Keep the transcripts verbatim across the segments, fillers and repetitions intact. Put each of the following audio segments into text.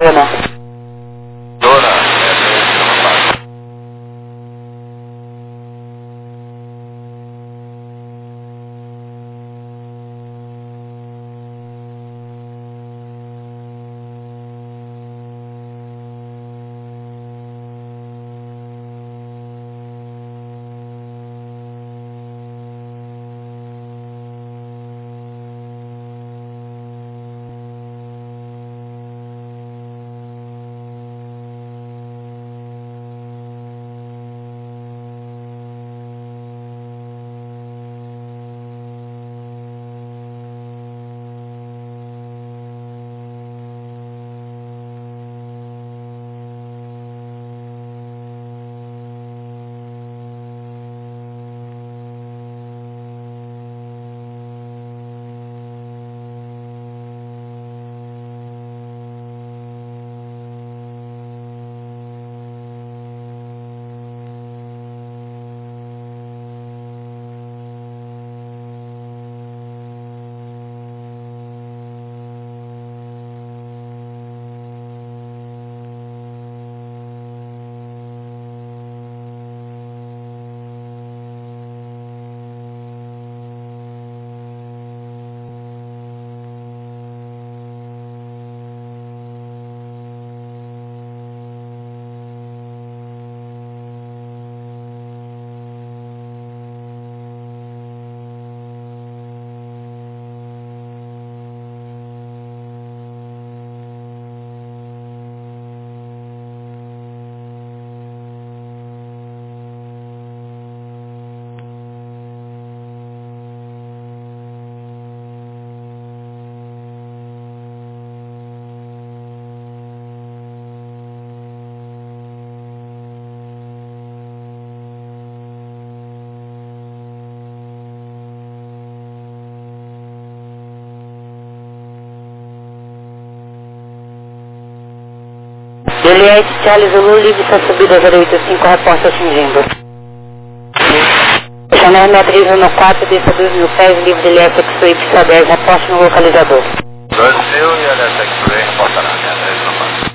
Dona. Dona, é, Juliette Charles Zulu, livre sua subida zero oito cinco, reporta Xingindo. Chanel Matriz no quatro, desça dois mil pés, livre de L S X Y dez, reporte no localizador. dois mil e L S X-Ray, reporta na minha dez no quatro.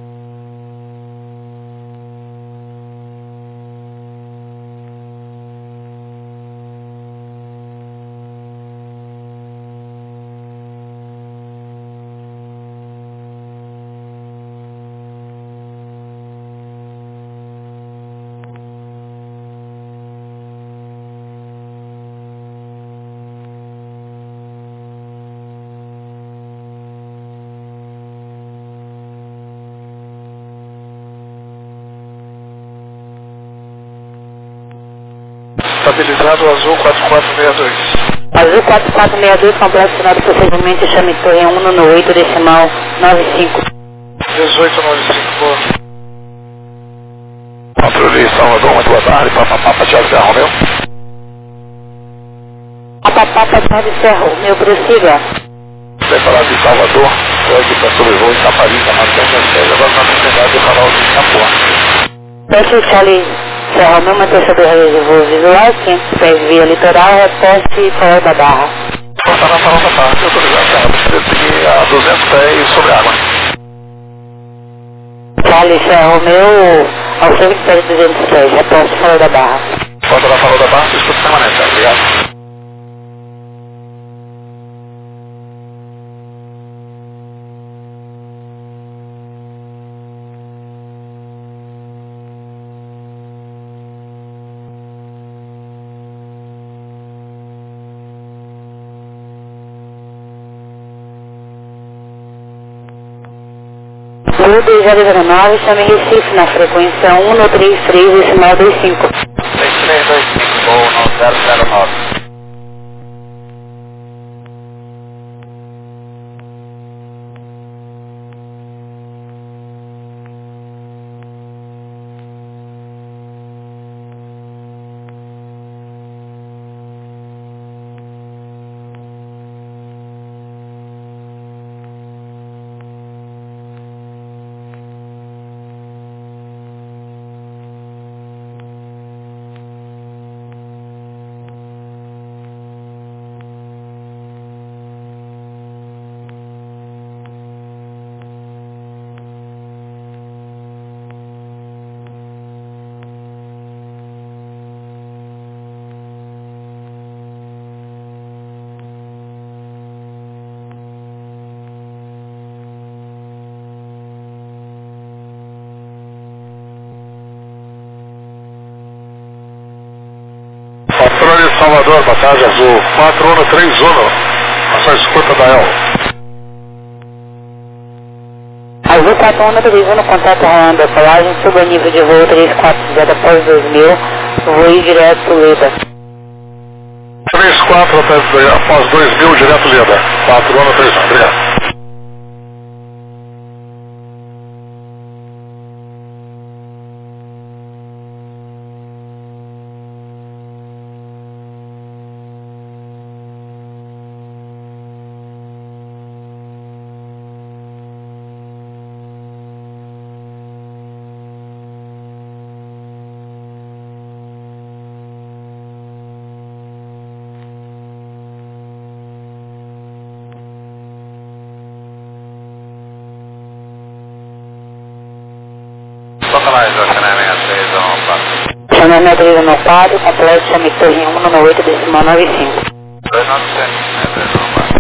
Estabilizado azul quatro quatro seis dois. Azul quatro quatro seis dois, complexo final do procedimento, chame torre um no oito, decimal nove cinco. dezoito noventa e cinco. Patrulha Salvador, muito boa tarde. Papapá, Thiago Serra Romeu. Papapá, Thiago Serra Romeu, prossiga. Você falar de Salvador, foi aqui para sobrevoo em Taparica, na Marcão agora na proximidade do canal de Singapura. Peço Charlie Serra Romeu, mantenedor de voo visual, quinhentos pés via litoral, reporte Fora da Barra. Está na sala da parte, autorizado, precisa seguir a duzentos pés sobre água. Charlie Serra Romeu, ao seu império duzentos pés, reporte Fora da Barra. Volta da Fala da Barra, escuta permanente, obrigado. Blue dois zero zero nove, chame Recife na frequência um no três três, decimal dois cinco. três três dois cinco, voo no zero zero nove. Salvador, boa tarde, Azul. quatro um três um. A sua escuta da El. Azul quatro um três um, contato rolando a colagem, suba nível de voo três quatro zero após dois mil, voo direto Leda. três quatro após dois mil, direto Leda. quatro um três um, obrigado. Chamamento três um quatro, completo, chame torre um no oito decimal nove cinco. dois nove sete, três um quatro.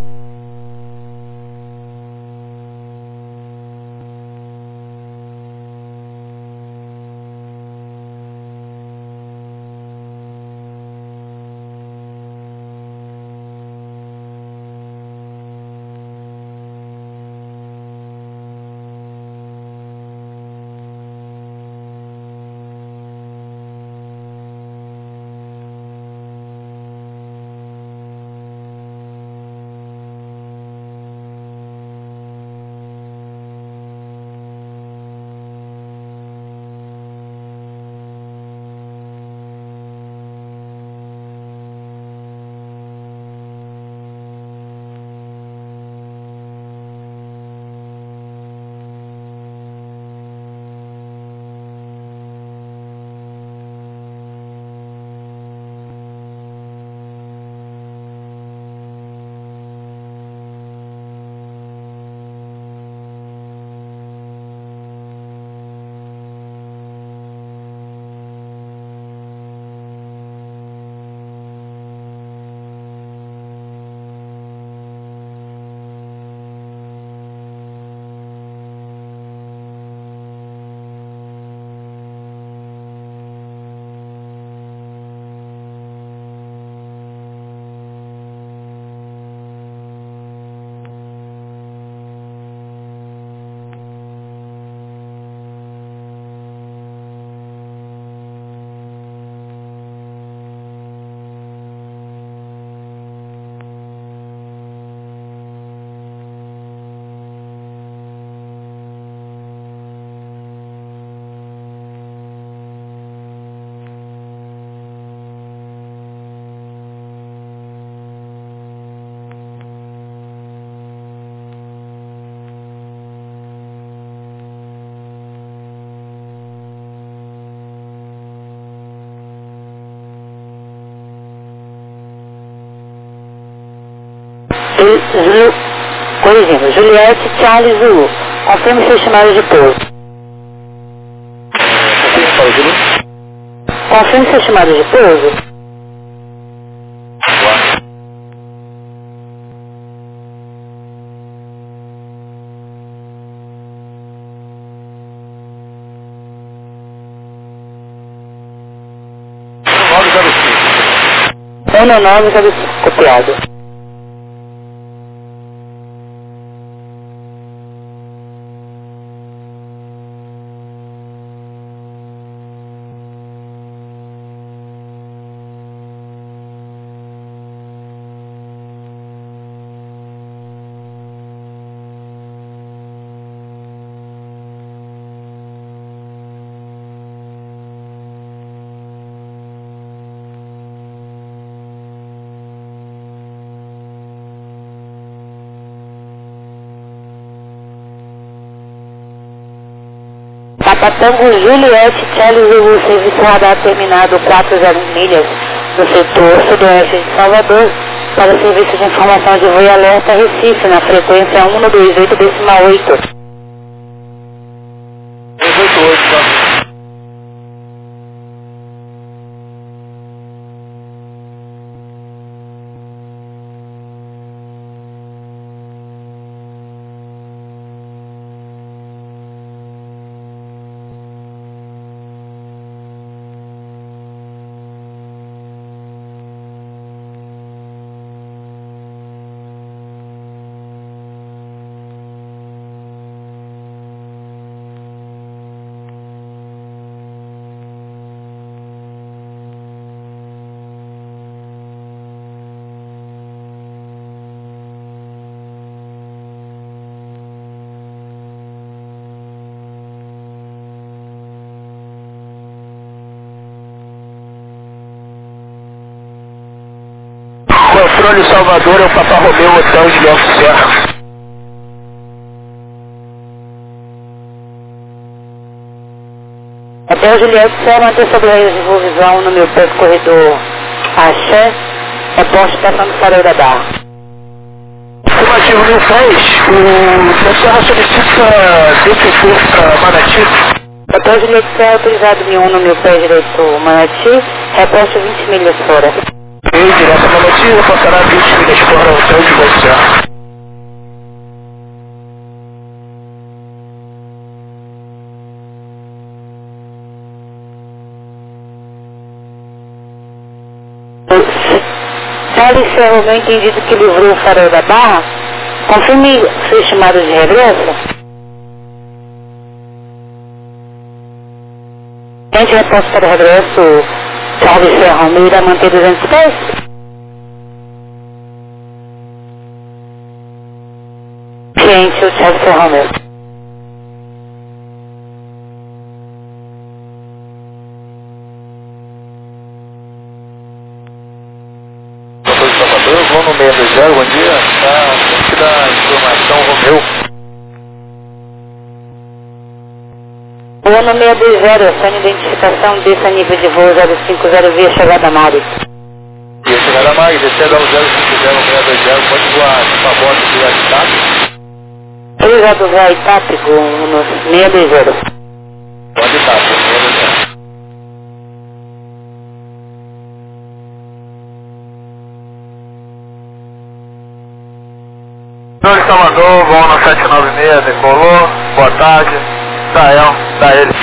Zulu, corrigindo, Juliette Charles Zulu, confirme seu chamado de pouso. Confirme seu chamado de pouso. um nove zero cinco, copiado. Papatango Juliette Charles Zulu, serviço radar terminado quatro zero milhas no setor sudoeste de Salvador para serviço de informação de voo e alerta Recife na frequência um dois oito decimal oito. controle Salvador é o Papa Romeu, Hotel Juliette Serra. Hotel Juliette Serra, manter sobre a revisão no meu pé corredor Axé, reposto estação do Farol da Barra. Afirmativo mil dez, o Serra solicita detetor para Manati. Hotel Juliette Serra, autorizado mil um no meu pé direito Manati, reposto vinte milhas fora. E direto a Manati, reportará vinte milhas fora ao Hotel Juliette Serra. Charles Ferro, meu entendido que livrou o Farol da Barra, confirme seu estimado de regresso. Gente, reposto para o regresso, Charles Ferro, meu irá manter duzentos pés? Gente, o Charles Ferro, meu. Vou no meio do zero, bom dia. Tá, tem que dar informação, Romeu. O ano seiscentos e vinte, sua identificação desse nível de voo zero cinco zero via chegada Mari. Via chegada Mari, descendo ao zero cinco zero seis dois zero, pode voar de favor do WhatsApp? Obrigado, vai, Itápico, no seiscentos e vinte. Pode estar, seiscentos e vinte. Senhor Salvador, voo no sete nove seis, decolou, boa tarde, Israel, dá ele.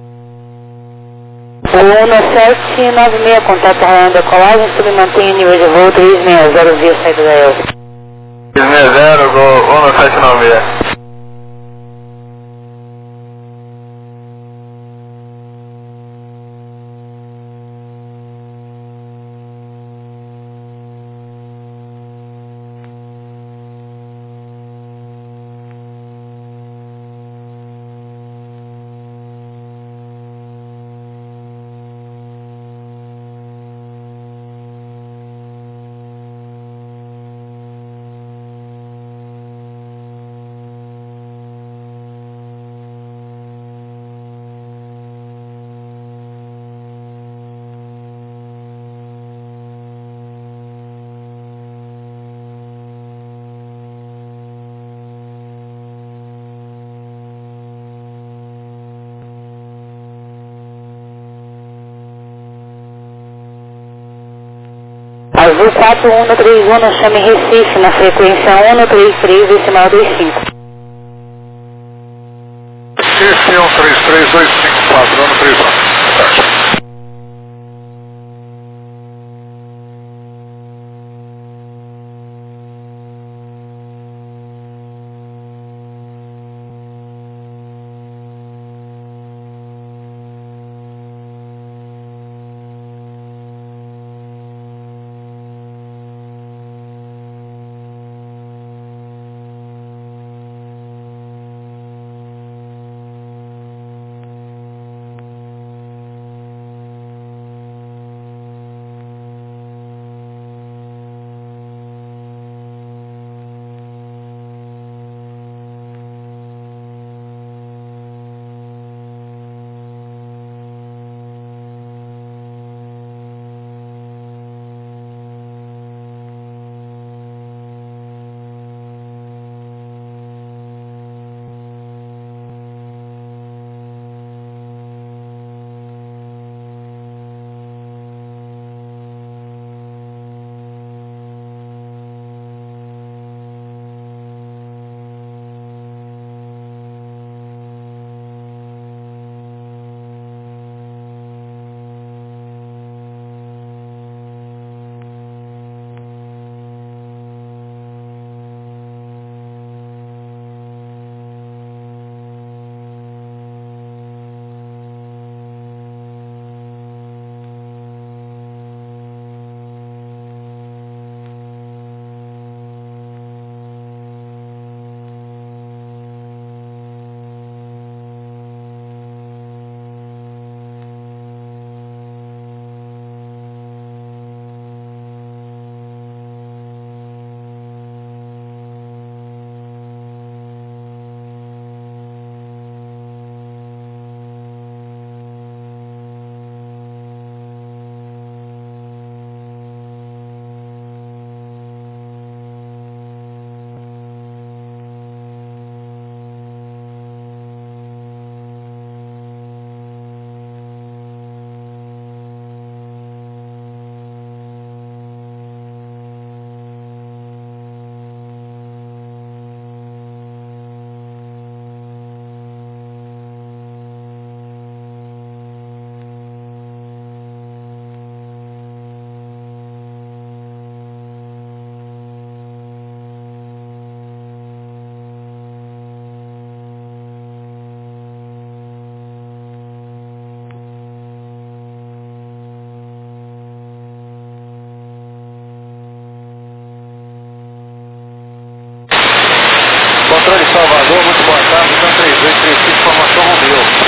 O ano sete nove seis, contato Ryan decolagem, submantém o nível de voo três seis zero via saída da Elsa. três seis zero, voo no sete nove seis. Azul quatro um três um, chame Recife, na frequência um três três, decimal dois cinco. Recife um três três dois cinco quatro, ano três um.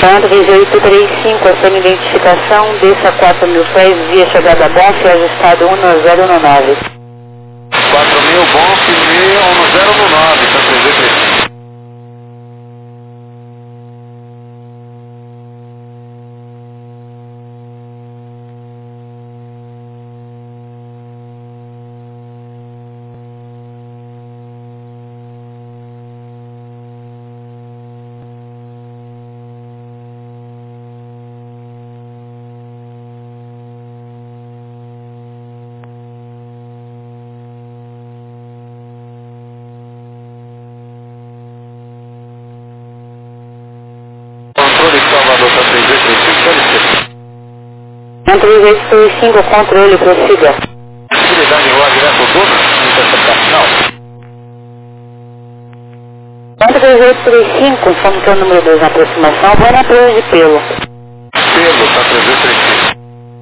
Ponto três oito três cinco, a sua identificação, desça quatro mil pés, via chegada bom, e ajustado um no zero no nove. quatro mil, bom, firme, um no zero no nove, tá três oito três cinco. Controle Salvador, tá três oito três cinco, pode ser. três oito três cinco, controle, prossiga. Utilidade em rua direto ao dono, interceptacional. três oito três cinco, informe que é o número dois na aproximação, vai na presa de pelo. Pelo, tá três oito três cinco.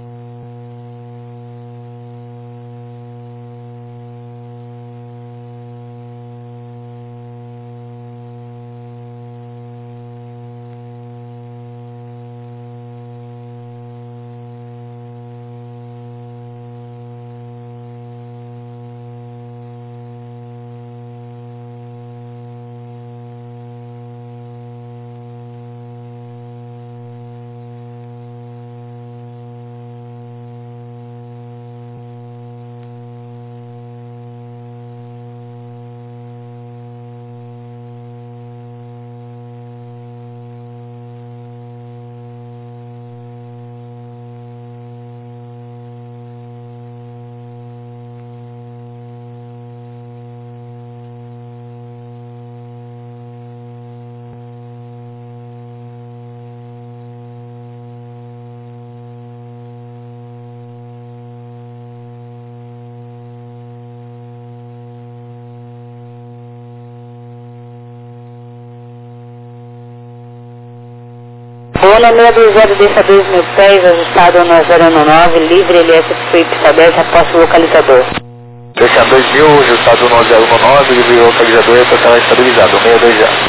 Boa seis dois zero, desça dois mil pés, ajustado no zero no nove, livre, L S P pista dez, aposto localizador. Deixa dois mil, ajustado no zero no nove, livre localizador e total estabilizado, seis dois zero.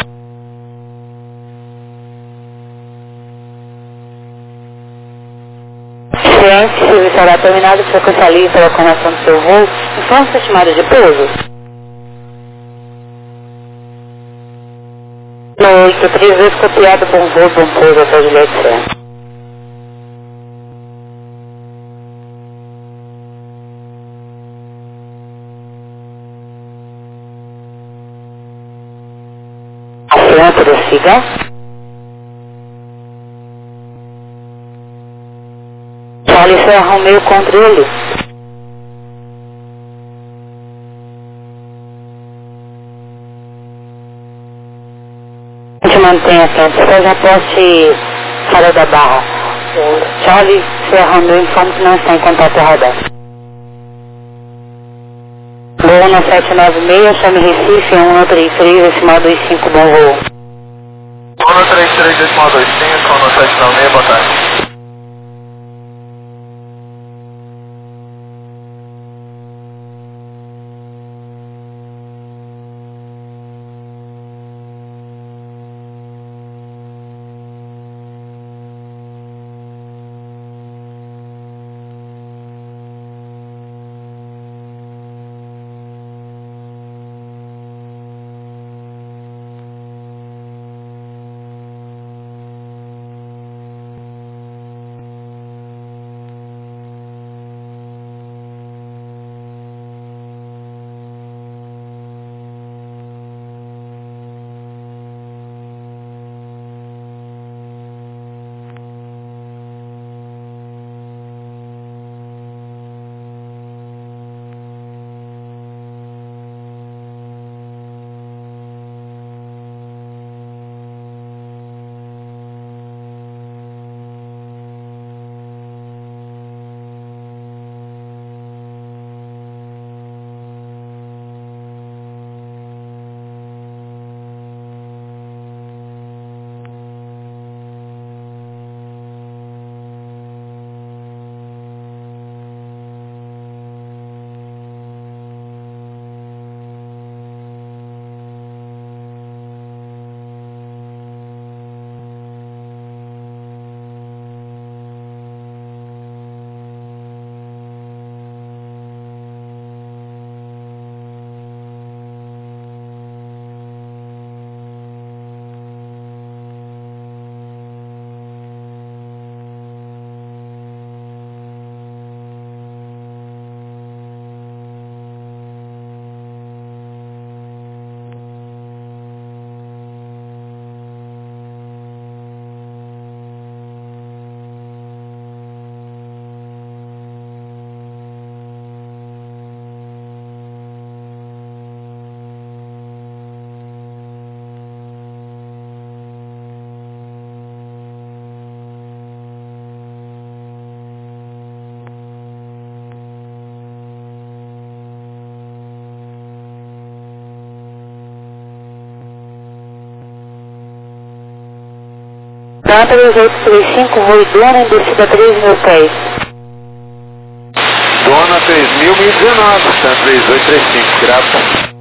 Ciente, serviço será terminado, frequência livre para a conexão do seu voo, informe sua estimada de pouso. No oito três dois, copiado, bom voo, bom pouso, até Juliette Serra. Aciona, prossiga. Charlie Serra, Romeo, controle. A gente mantém atento, faz a poste fora da barra. Charlie Serra, Romeo, informa que não está em contato radar. Voo no sete nove seis, chame Recife, um três três, decimal dois cinco, bom voo. um três três, decimal dois cinco, um sete nove seis, boa tarde. Então três oito três cinco, voo Dona, descida três mil pés. Dona três mil, mil e dezenove, tá? três oito três cinco, grava.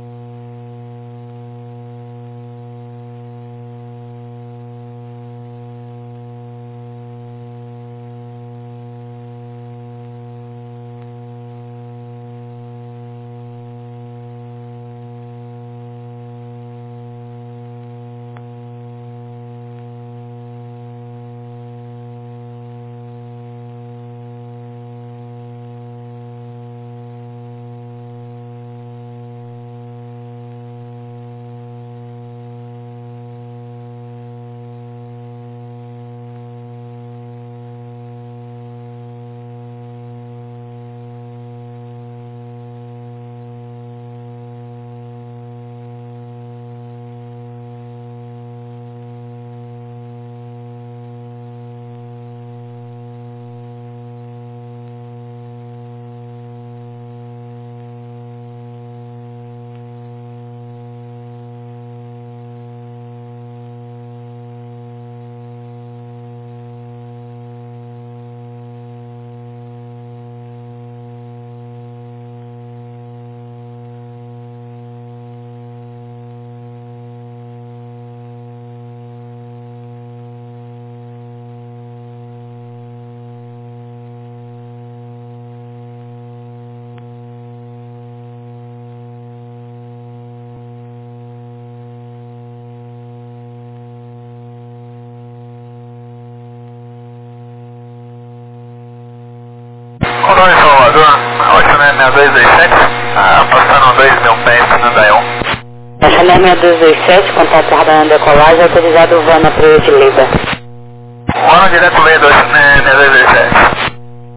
Condor em Salvador, ótimo, né? seis dois dois sete, ah, passando dois mil pés no Daion. Essa é seis dois dois sete, contato radar decolagem, autorizado o voo na Praia de Leda. Um ano direto Leda, né? seis dois dois sete.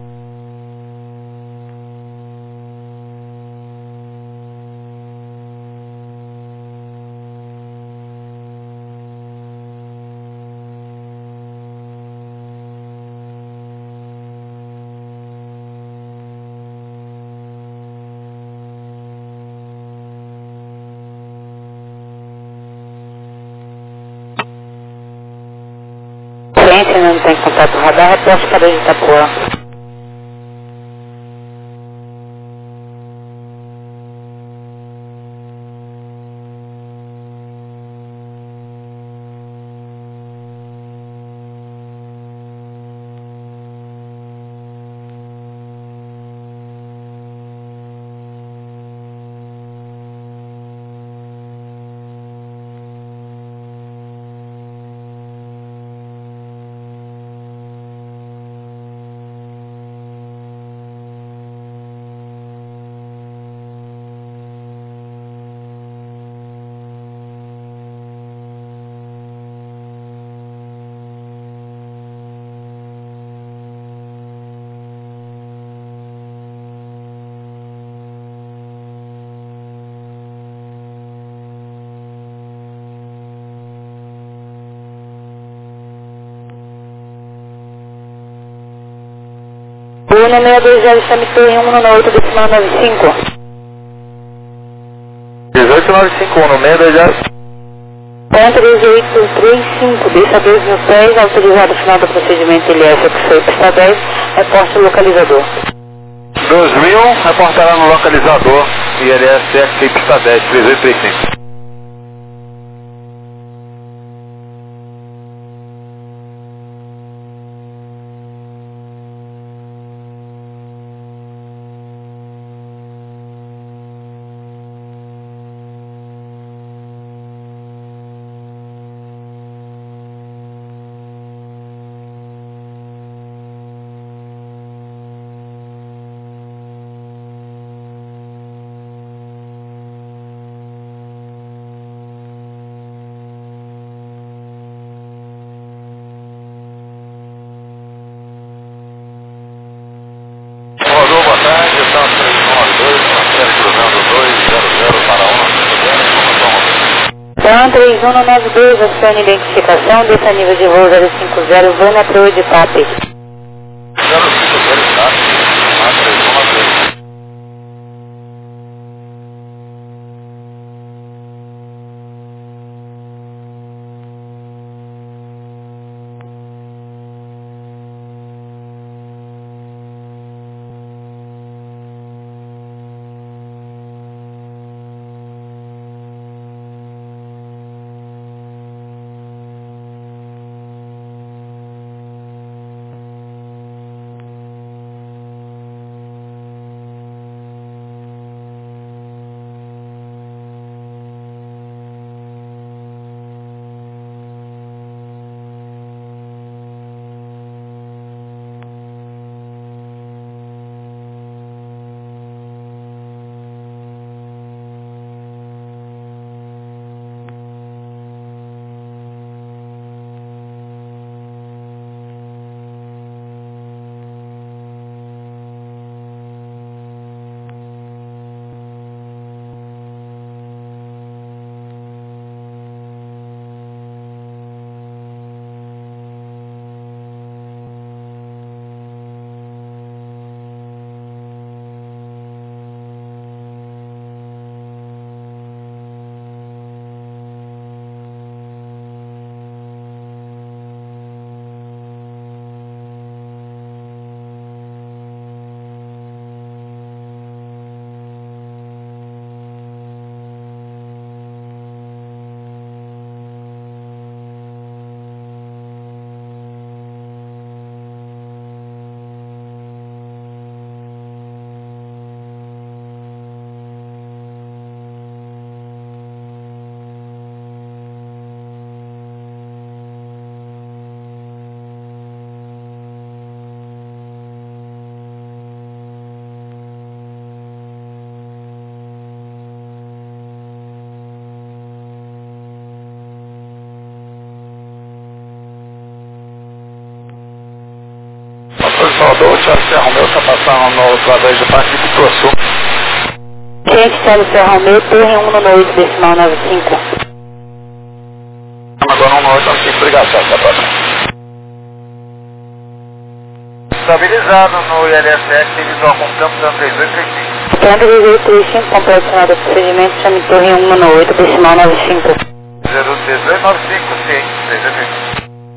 Se não tem contato radar, reporte para de Itapuã. Uno seis dois zero, Chamitou em um nove oito, decimal nove cinco. dezoito nove cinco um, seis dois zero. Ponto três oito três cinco, desça dois mil pés, autorizado o final do procedimento L S X oito, pista dez, reporte localizador. dois mil, reportará no localizador, I L S X pista dez, três oito três cinco. Rodou, boa tarde, estamos três nove dois, Marcelo cruzando dois zero zero para um, informação. Então, três um nove dois, acione identificação, desça nível de voo zero cinco zero, voo na Praia de Tape. zero cinco zero, tá? Ah, três um nove dois. Salvador, o Thiago Serra Romeu está passando no, através do Parque de Pituaçu. Gente, Thiago Serra Romeu, torre um no oito, decimal nove cinco. Agora um no oito, nove cinco, obrigado, Thiago, até a próxima. Estabilizado no I L S sete, visual com campo dando três oito três cinco. Campo três oito três cinco, completo final do procedimento, chame torre um no oito, decimal nove cinco. zero dezoito nove cinco, sim, três oito três cinco.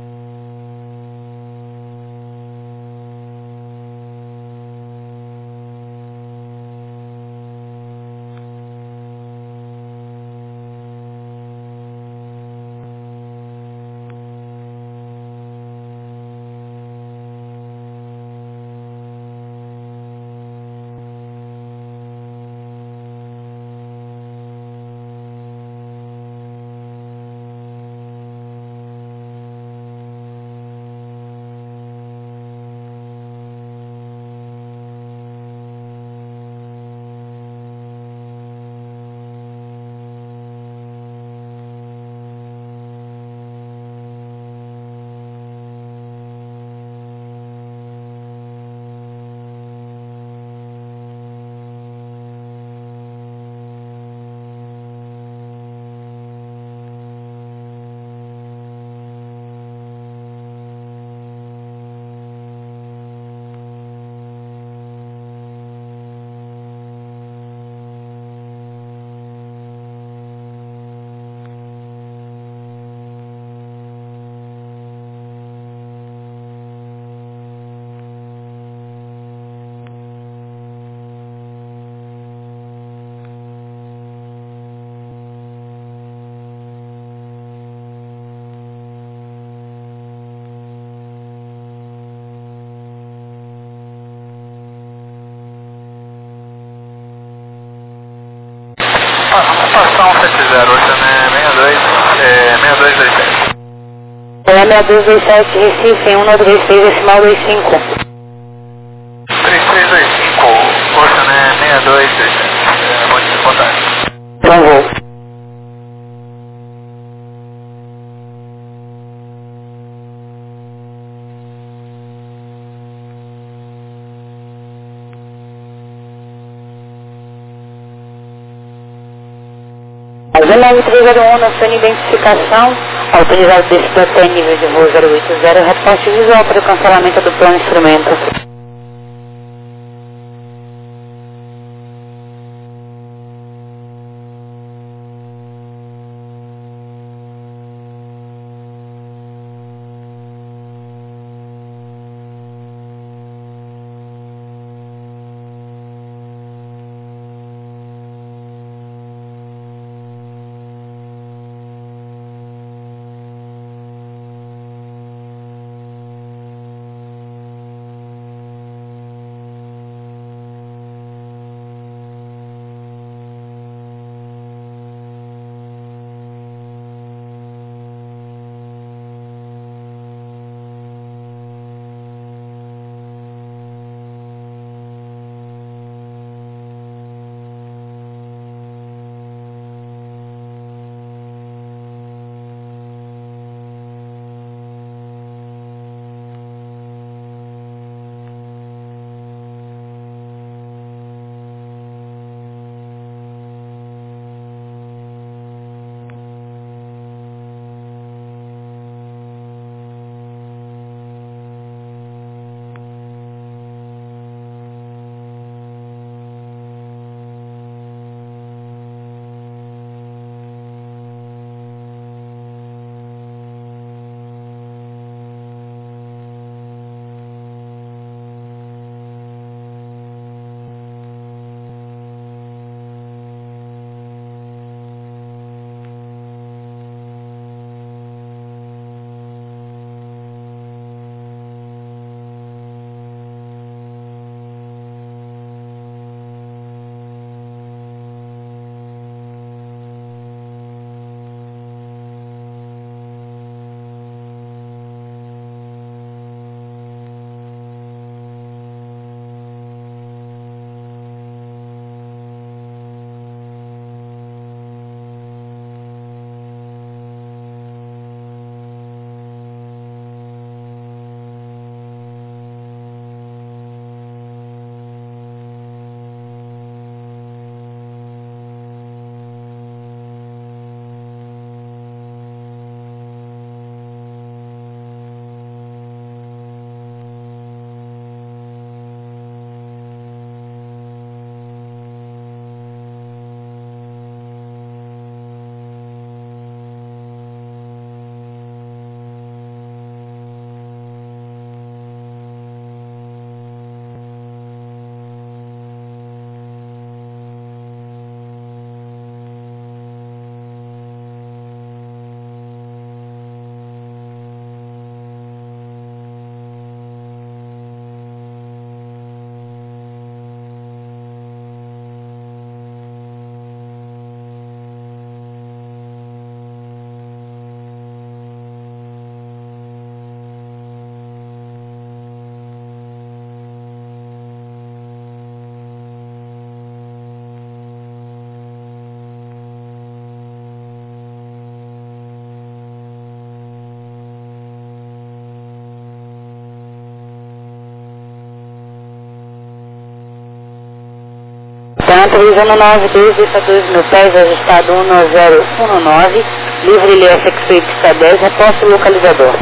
Passar um sete zero, hoje é sessenta e dois, é, sessenta e dois dois sete. É sessenta e dois dois sete, Recife, um nove três seis, decimal dois cinco. três três dois cinco, hoje é sessenta e dois dois sete. É, bom dia, boa tarde. Então vou. nove três zero um, na sua identificação, autorizado desse P T nível de voo zero oito zero, reporte visual para o cancelamento do plano instrumento. Avião três um nove, dois vírgula dois mil pés, ajustado um zero um nove, livre L S X pista dez, reposto localizador.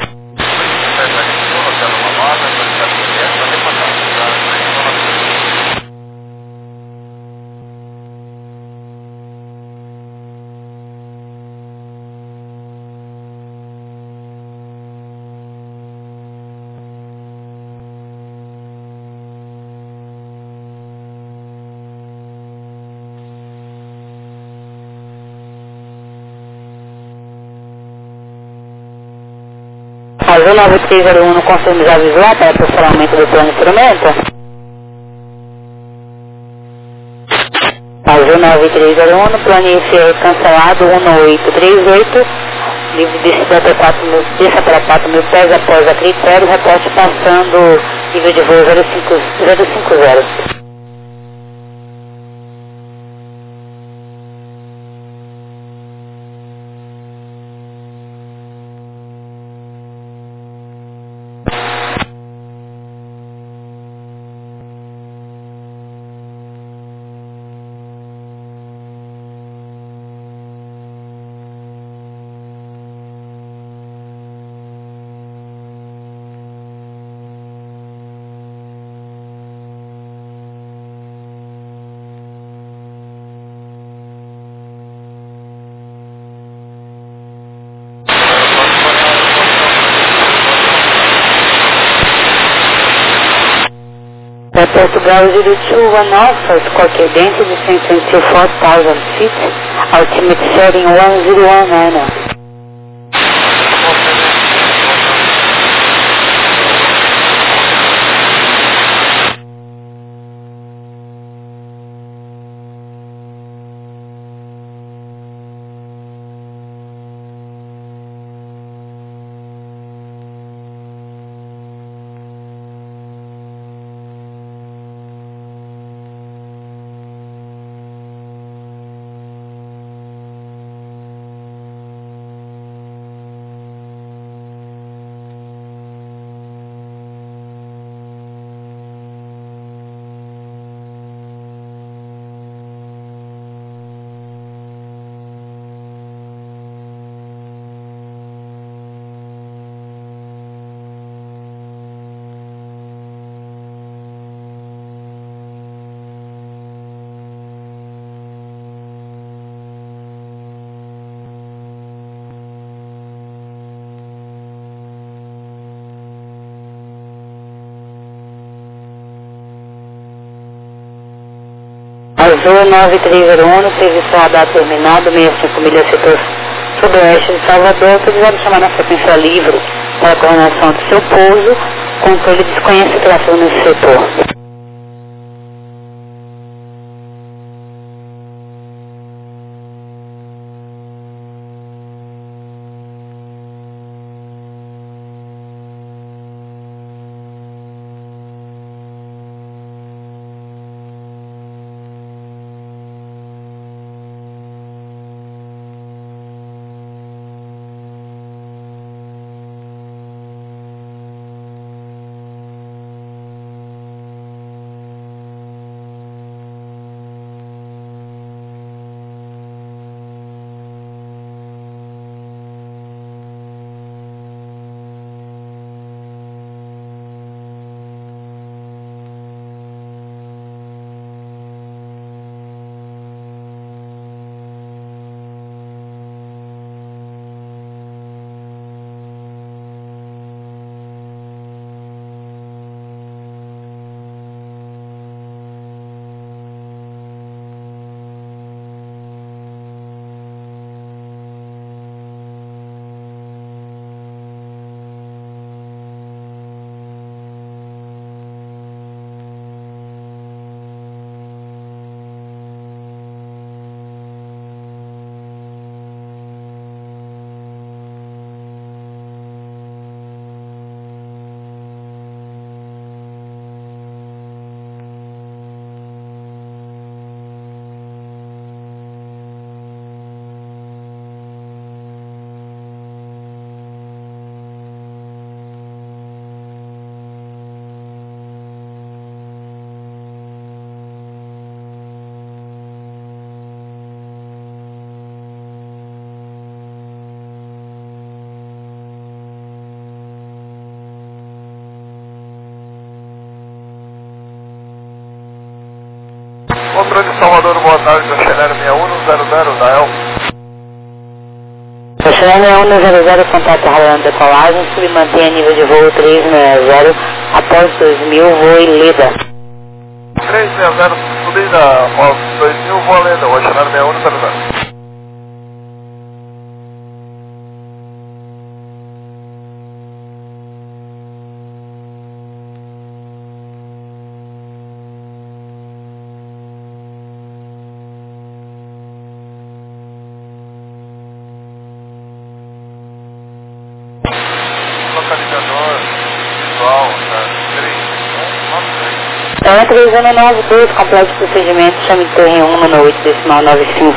Azul nove três zero um, confirme já visual para funcionamento do plano de instrumento. Azul nove três zero um, plano I F R cancelado um oito três oito, livre de desça para quatro mil pés após a critério, reporte passando nível de voo zero cinco zero. Para Portugal zero two one Alpha, Scorpio Density descent to four thousand feet, ultimate setting one zero one nine. Azul nove três zero um, serviço radar terminado, sessenta e cinco milhas setor sudoeste de Salvador, autorizado chamar na frequência livre para a coordenação do seu pouso, controle desconhece o tráfego nesse setor. Controle de Salvador, boa tarde, Oceanário seis um zero zero, Dael. Oceanário seis um zero zero, contato radando decolagem, se mantém a nível de voo três seis zero, após dois mil, voo em Leda. três seis zero, subida, após dois mil, voo a Leda, Oceanário seis um zero zero. Localizador visual da três um nove três. É três um nove dois, complexo procedimento, chame Torre um no oito decimal nove cinco.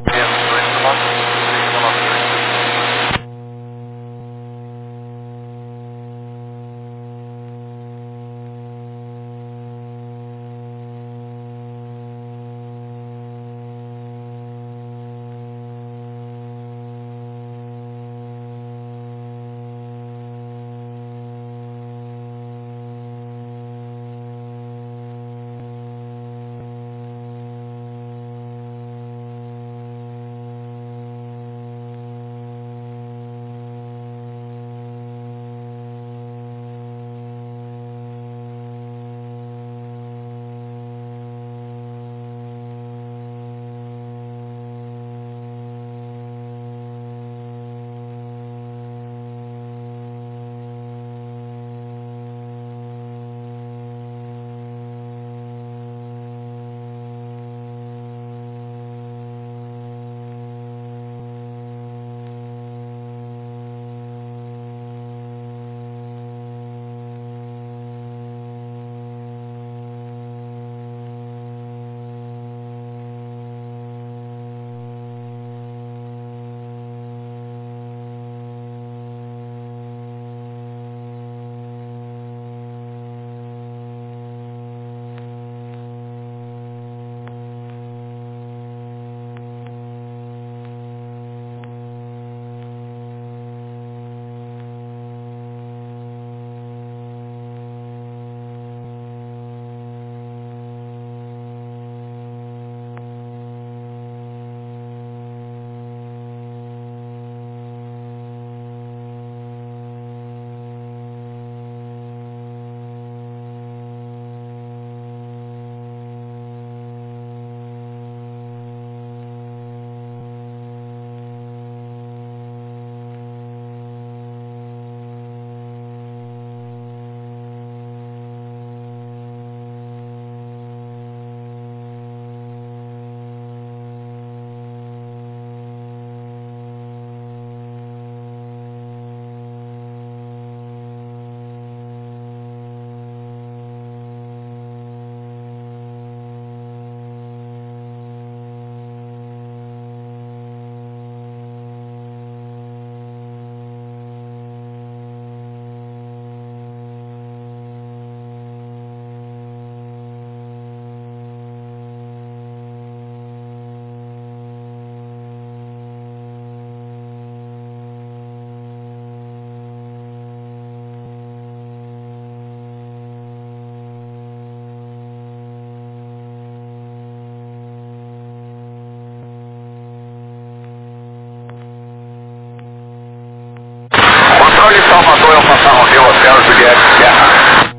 Salvador, eu passar Romeu, Hotel Juliette Serra.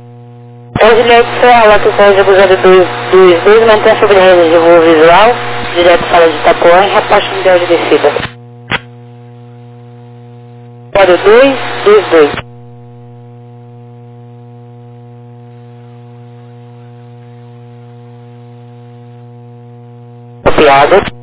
É Juliette Serra, lá que código zero dois dois dois, mantém sobre a rede de voo visual, direto para de Itapuã, e reposta mundial de descida. zero dois dois dois. Copiado.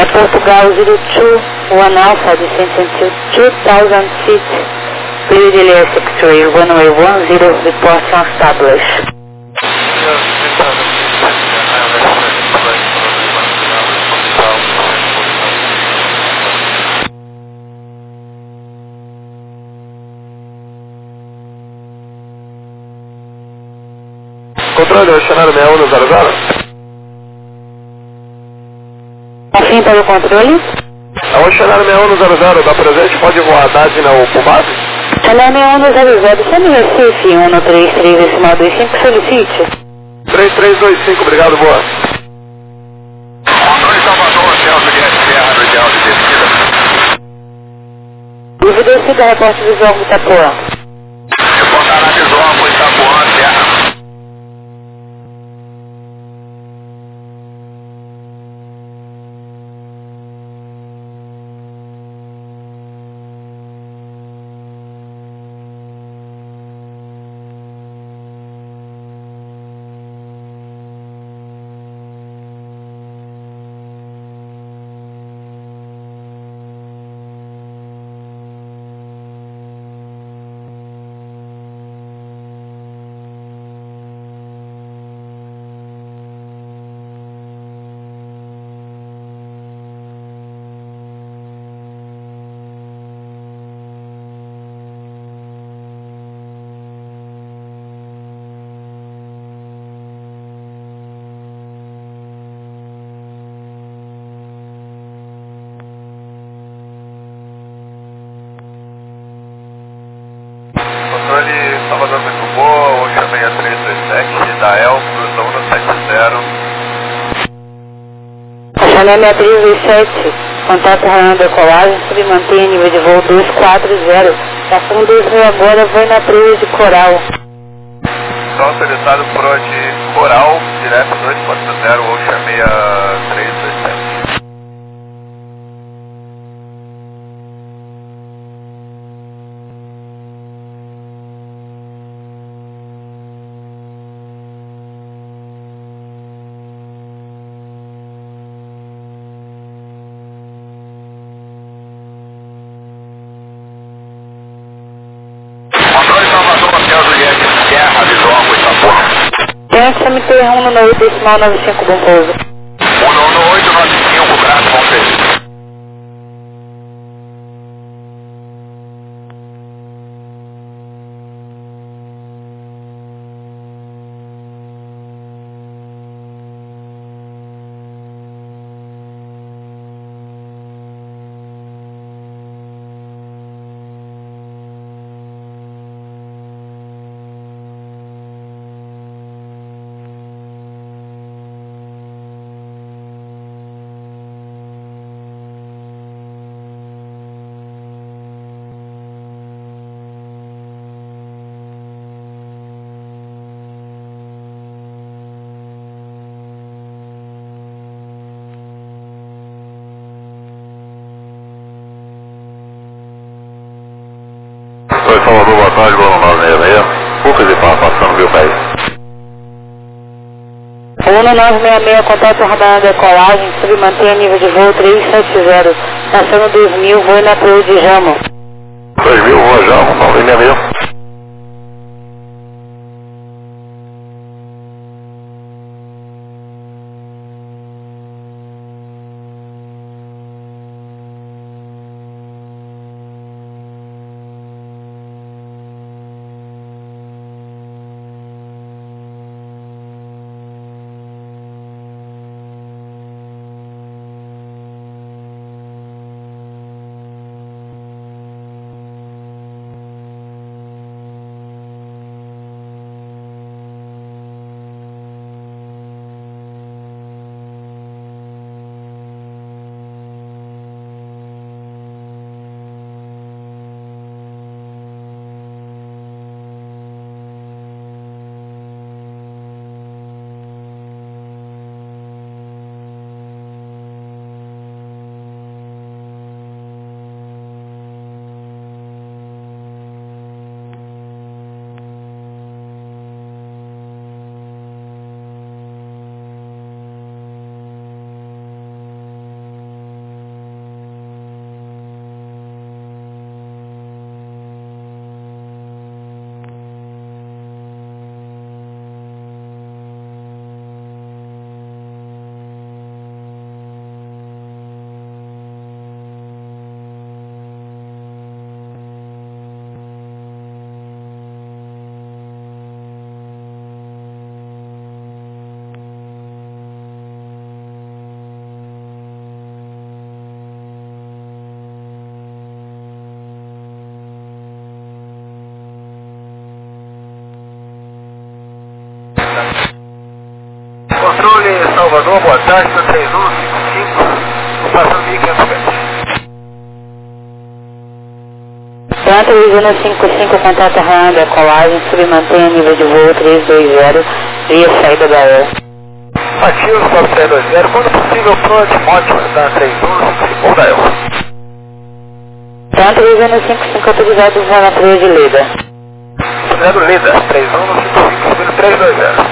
É Portugal zero two one Alpha, descent until two thousand feet. Clear delay six three, runway one zero, report on established. Controle, oceanário sessenta e um zero zero. Confim para o controle. É o oceanário sessenta e um zero zero, dá presente, pode voar a Dadna ou por base? Oceanário sessenta e um zero zero, chame Recife, um três três decimal dois cinco, solicite. três três dois cinco, obrigado, boa. Controle Salvador, Celso Guedes, Serra do Ideal de descida. Livre descida, reporte visual do Itapuã. Reportar na visual com Itapuã, Serra. Controle Salvador muito boa, Oxa seis três dois sete, da El, cruzão no sete zero. Oceanário sessenta e três dois sete, contato raiando decolagem, submantenha nível de voo duzentos e quarenta. Estação dois mil agora, vai na trilha de Coral. Sol solicitado pro de Coral, direto dois ponto zero, Oxa seis três dois sete. Controle Salvador, Celso Guedes, Serra, visual com Itapuã. Tem que me ter um no oito decimal nove cinco, bom pouso. um nove oito nove cinco, graças, bom serviço. Oi, Salvador, boa tarde, Bruno nove seis seis. Poucas informações no meu país. um nove seis seis, contato radar na decolagem, submantenha nível de voo trezentos e setenta. Estação dois mil, voo na trilha de Jamo. dois mil, voa já, nove seis seis. Táxi da três um cinco cinco, passando mil e quinhentos metros. Centro Visina cinco cinco, contato real da colagem, submantenha nível de voo trezentos e vinte, via saída da aérea. Ativo, quatro três dois zero, quando possível, pronto, ótimo, da três um cinco cinco, ou da El. Centro Visina cinco cinco, autorizado zona três de Leda. Zero Leda, três um cinco cinco, três dois zero.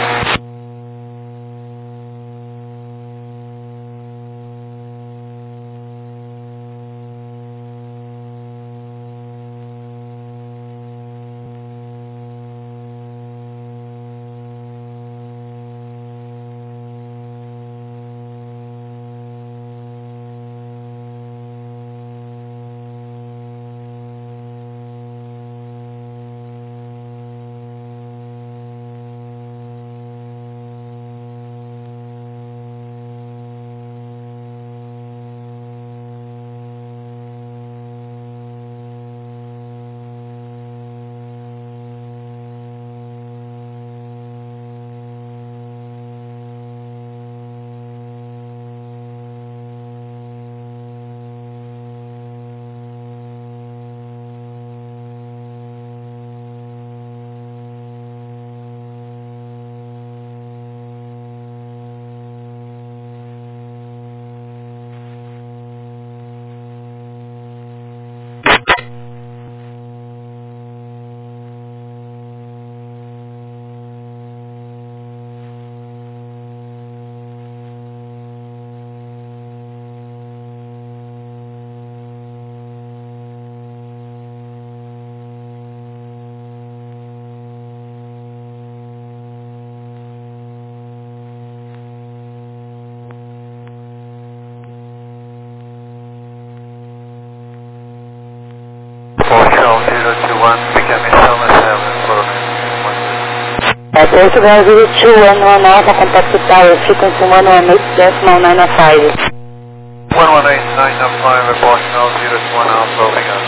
É, Portugal zero two one one Alpha, contact tower, frequency one one eight decimal nine five. one one eight nine five, report now zero two one Alpha, obrigado.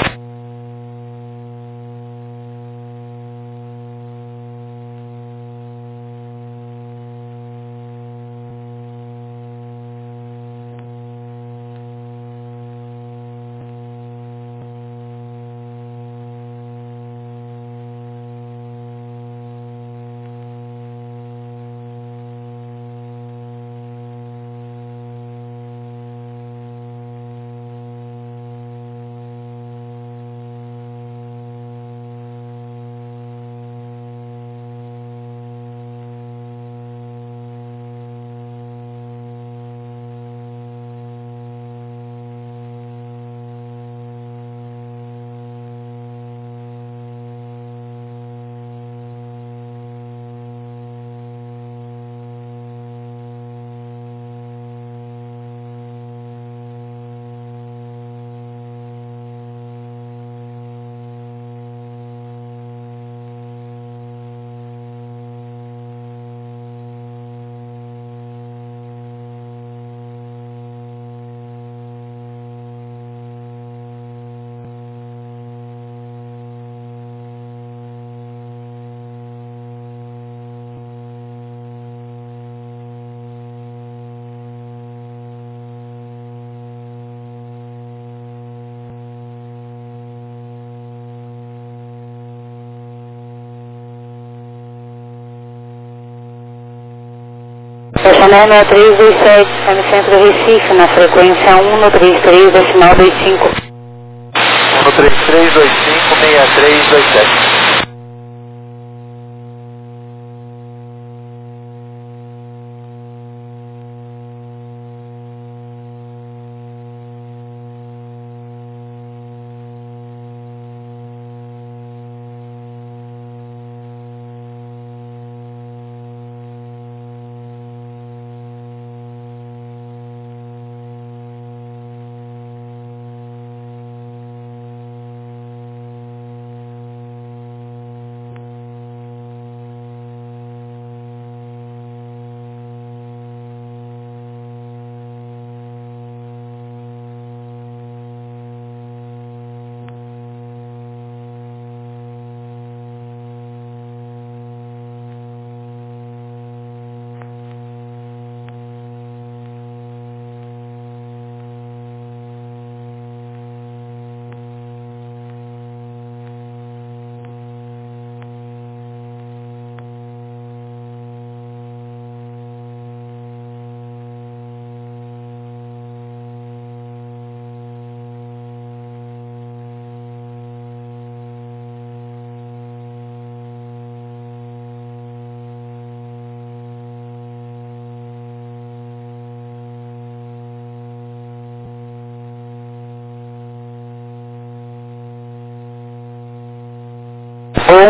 Estacionamento três dois sete, Semicentro Recife, na frequência um no trinta e três, decimal vinte e cinco. um no três três dois cinco seis três dois sete.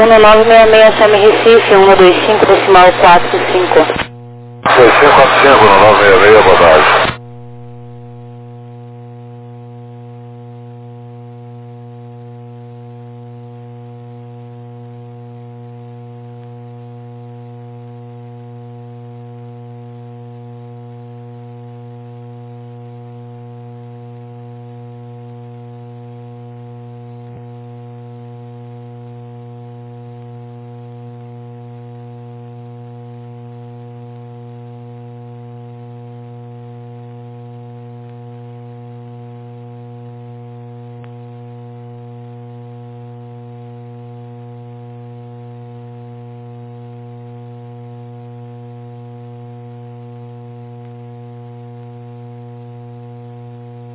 um no nove seis seis, chame Recife, um dois cinco, decimal quatro cinco. dois cinco quatro cinco no nove seis seis, boa tarde.